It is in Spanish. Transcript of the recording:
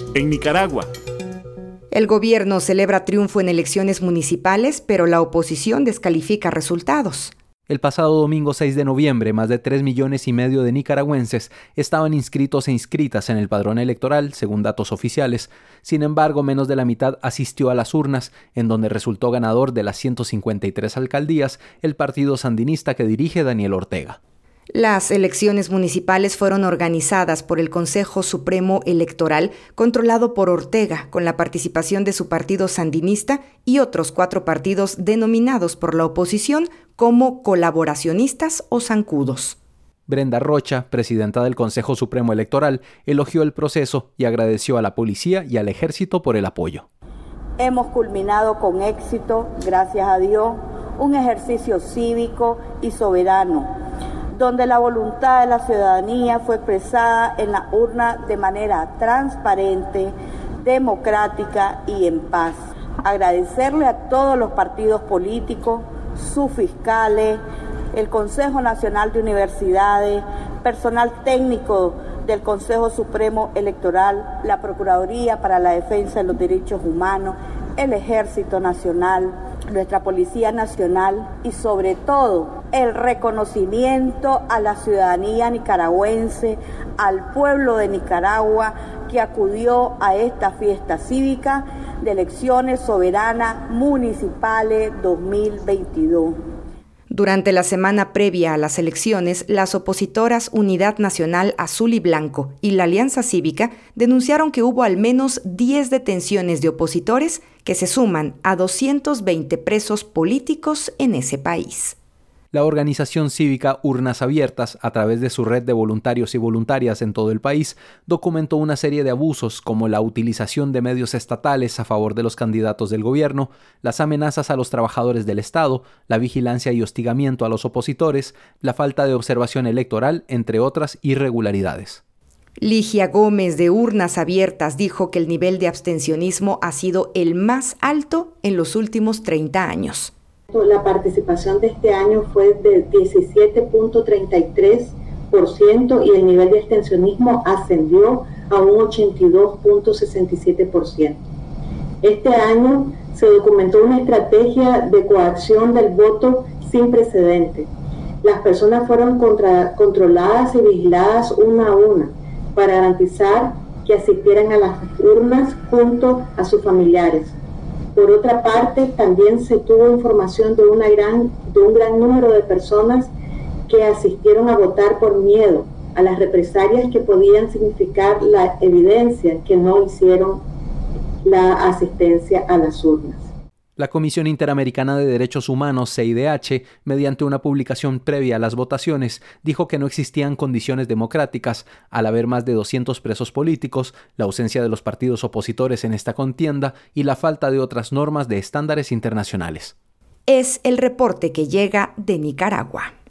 En Nicaragua. El gobierno celebra triunfo en elecciones municipales, pero la oposición descalifica resultados. El pasado domingo 6 de noviembre, más de 3,5 millones de nicaragüenses estaban inscritos e inscritas en el padrón electoral, según datos oficiales. Sin embargo, menos de la mitad asistió a las urnas, en donde resultó ganador de las 153 alcaldías el partido sandinista que dirige Daniel Ortega. Las elecciones municipales fueron organizadas por el Consejo Supremo Electoral, controlado por Ortega, con la participación de su partido sandinista y otros 4 partidos denominados por la oposición como colaboracionistas o zancudos. Brenda Rocha, presidenta del Consejo Supremo Electoral, elogió el proceso y agradeció a la policía y al ejército por el apoyo. Hemos culminado con éxito, gracias a Dios, un ejercicio cívico y soberano, donde la voluntad de la ciudadanía fue expresada en la urna de manera transparente, democrática y en paz. Agradecerle a todos los partidos políticos, sus fiscales, el Consejo Nacional de Universidades, personal técnico del Consejo Supremo Electoral, la Procuraduría para la Defensa de los Derechos Humanos, el Ejército Nacional, nuestra Policía Nacional y sobre todo el reconocimiento a la ciudadanía nicaragüense, al pueblo de Nicaragua que acudió a esta fiesta cívica de elecciones soberanas municipales 2022. Durante la semana previa a las elecciones, las opositoras Unidad Nacional Azul y Blanco y la Alianza Cívica denunciaron que hubo al menos 10 detenciones de opositores que se suman a 220 presos políticos en ese país. La organización cívica Urnas Abiertas, a través de su red de voluntarios y voluntarias en todo el país, documentó una serie de abusos como la utilización de medios estatales a favor de los candidatos del gobierno, las amenazas a los trabajadores del Estado, la vigilancia y hostigamiento a los opositores, la falta de observación electoral, entre otras irregularidades. Ligia Gómez de Urnas Abiertas dijo que el nivel de abstencionismo ha sido el más alto en los últimos 30 años. La participación de este año fue de 17.33% y el nivel de abstencionismo ascendió a un 82.67%. Este año se documentó una estrategia de coacción del voto sin precedentes. Las personas fueron controladas y vigiladas una a una para garantizar que asistieran a las urnas junto a sus familiares. Por otra parte, también se tuvo información de un gran número de personas que asistieron a votar por miedo a las represalias que podían significar la evidencia que no hicieron la asistencia a las urnas. La Comisión Interamericana de Derechos Humanos, CIDH, mediante una publicación previa a las votaciones, dijo que no existían condiciones democráticas al haber más de 200 presos políticos, la ausencia de los partidos opositores en esta contienda y la falta de otras normas de estándares internacionales. Es el reporte que llega de Nicaragua.